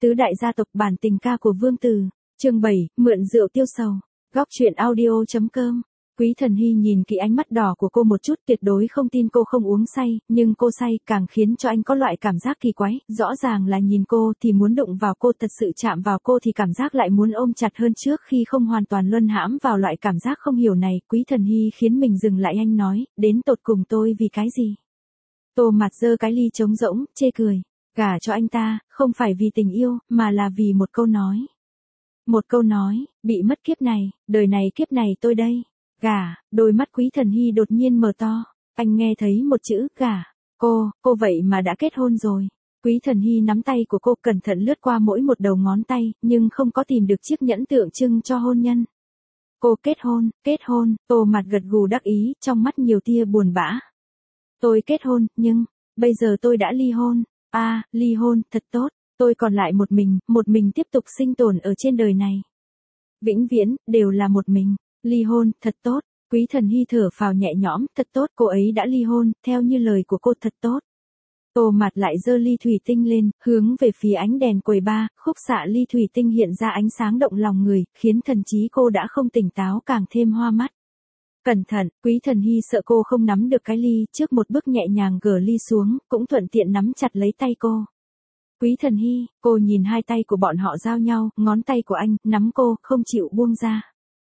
Tứ đại gia tộc bản tình ca của Vương Từ, chương 7, mượn rượu tiêu sầu. Góc truyện audio.com. Quý Thần Hy nhìn kỹ ánh mắt đỏ của cô một chút, tuyệt đối không tin cô không uống say, nhưng cô say càng khiến cho anh có loại cảm giác kỳ quái, rõ ràng là nhìn cô thì muốn đụng vào cô, thật sự chạm vào cô thì cảm giác lại muốn ôm chặt hơn trước khi không hoàn toàn luân hãm vào loại cảm giác không hiểu này. Quý Thần Hy khiến mình dừng lại, anh nói, đến tột cùng tôi vì cái gì? Tô Mạt giơ cái ly trống rỗng, chê cười. Gả cho anh ta, không phải vì tình yêu, mà là vì một câu nói. Một câu nói, bị mất kiếp này, đời này kiếp này tôi đây. Gả, đôi mắt Quý Thần Hy đột nhiên mở to. Anh nghe thấy một chữ, gả. Cô vậy mà đã kết hôn rồi. Quý Thần Hy nắm tay của cô, cẩn thận lướt qua mỗi một đầu ngón tay, nhưng không có tìm được chiếc nhẫn tượng trưng cho hôn nhân. Cô kết hôn, Tô Mạt gật gù đắc ý, trong mắt nhiều tia buồn bã. Tôi kết hôn, nhưng, bây giờ tôi đã ly hôn. À, ly hôn, thật tốt, tôi còn lại một mình tiếp tục sinh tồn ở trên đời này. Vĩnh viễn, đều là một mình, ly hôn, thật tốt, Quý Thần Hy thở phào nhẹ nhõm, thật tốt, cô ấy đã ly hôn, theo như lời của cô, thật tốt. Tô Mạt lại giơ ly thủy tinh lên, hướng về phía ánh đèn quầy bar, khúc xạ ly thủy tinh hiện ra ánh sáng động lòng người, khiến thần trí cô đã không tỉnh táo càng thêm hoa mắt. Cẩn thận, Quý Thần Hy sợ cô không nắm được cái ly, trước một bước nhẹ nhàng gỡ ly xuống, cũng thuận tiện nắm chặt lấy tay cô. Quý Thần Hy, cô nhìn hai tay của bọn họ giao nhau, ngón tay của anh, nắm cô, không chịu buông ra.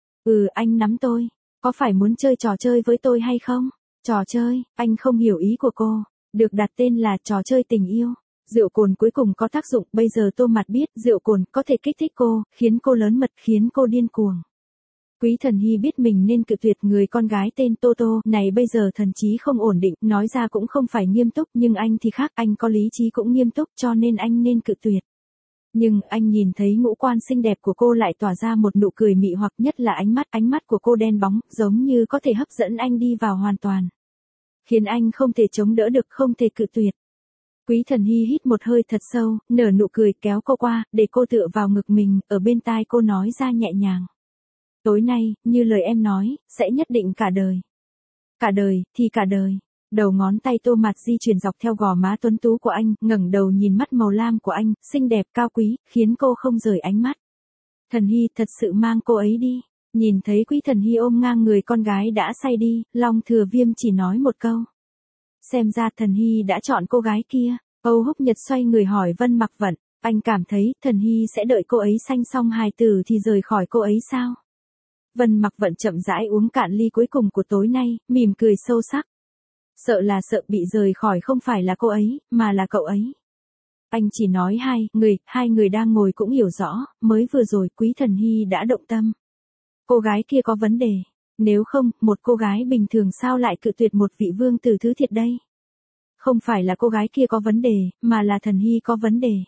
Anh nắm tôi, có phải muốn chơi trò chơi với tôi hay không? Trò chơi, anh không hiểu ý của cô, được đặt tên là trò chơi tình yêu. Rượu cồn cuối cùng có tác dụng, bây giờ Tô Mạt biết rượu cồn có thể kích thích cô, khiến cô lớn mật, khiến cô điên cuồng. Quý Thần Hy biết mình nên cự tuyệt người con gái tên Tô Tô này, bây giờ thần trí không ổn định, nói ra cũng không phải nghiêm túc, nhưng anh thì khác, anh có lý trí cũng nghiêm túc, cho nên anh nên cự tuyệt. Nhưng anh nhìn thấy ngũ quan xinh đẹp của cô lại tỏa ra một nụ cười mị hoặc, nhất là ánh mắt của cô đen bóng, giống như có thể hấp dẫn anh đi vào hoàn toàn. Khiến anh không thể chống đỡ được, không thể cự tuyệt. Quý Thần Hy hít một hơi thật sâu, nở nụ cười, kéo cô qua, để cô tựa vào ngực mình, ở bên tai cô nói ra nhẹ nhàng. Tối nay, như lời em nói, sẽ nhất định cả đời. Cả đời, thì cả đời. Đầu ngón tay Tô Mạt di chuyển dọc theo gò má tuấn tú của anh, ngẩng đầu nhìn mắt màu lam của anh, xinh đẹp cao quý, khiến cô không rời ánh mắt. Thần Hy thật sự mang cô ấy đi. Nhìn thấy Quý Thần Hy ôm ngang người con gái đã say đi, Long Thừa Viêm chỉ nói một câu. Xem ra Thần Hy đã chọn cô gái kia. Âu Húc Nhật xoay người hỏi Vân Mặc Vận, anh cảm thấy Thần Hy sẽ đợi cô ấy sanh xong hài tử thì rời khỏi cô ấy sao? Vân Mặc Vận chậm rãi uống cạn ly cuối cùng của tối nay, mỉm cười sâu sắc. Sợ là sợ bị rời khỏi không phải là cô ấy, mà là cậu ấy. Anh chỉ nói hai người đang ngồi cũng hiểu rõ, mới vừa rồi Quý Thần Hy đã động tâm. Cô gái kia có vấn đề, nếu không, một cô gái bình thường sao lại cự tuyệt một vị vương tử thứ thiệt đây? Không phải là cô gái kia có vấn đề, mà là Thần Hy có vấn đề.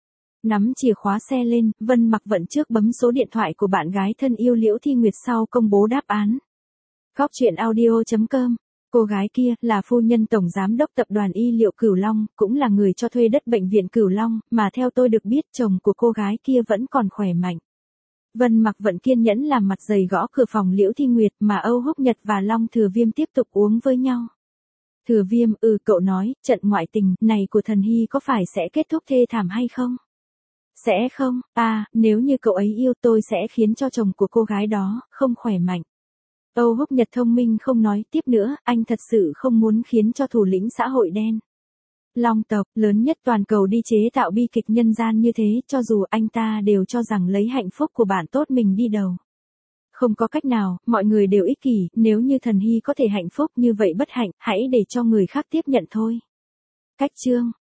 Nắm chìa khóa xe lên, Vân Mặc Vận trước bấm số điện thoại của bạn gái thân yêu Liễu Thi Nguyệt, sau công bố đáp án. Góc truyện audio.com. Cô gái kia là phu nhân tổng giám đốc tập đoàn Y Liệu Cửu Long, cũng là người cho thuê đất bệnh viện Cửu Long, mà theo tôi được biết chồng của cô gái kia vẫn còn khỏe mạnh. Vân Mặc Vận kiên nhẫn làm mặt dày gõ cửa phòng Liễu Thi Nguyệt, mà Âu Húc Nhật và Long Thừa Viêm tiếp tục uống với nhau. Thừa Viêm, cậu nói, trận ngoại tình này của Thần Hy có phải sẽ kết thúc thê thảm hay không? Sẽ không, nếu như cậu ấy yêu tôi sẽ khiến cho chồng của cô gái đó không khỏe mạnh. Âu Húc Nhật thông minh không nói tiếp nữa, anh thật sự không muốn khiến cho thủ lĩnh xã hội đen. Long tộc, lớn nhất toàn cầu đi chế tạo bi kịch nhân gian như thế, cho dù anh ta đều cho rằng lấy hạnh phúc của bạn tốt mình đi đầu. Không có cách nào, mọi người đều ích kỷ, nếu như Thần Hy có thể hạnh phúc như vậy bất hạnh, hãy để cho người khác tiếp nhận thôi. Cách chương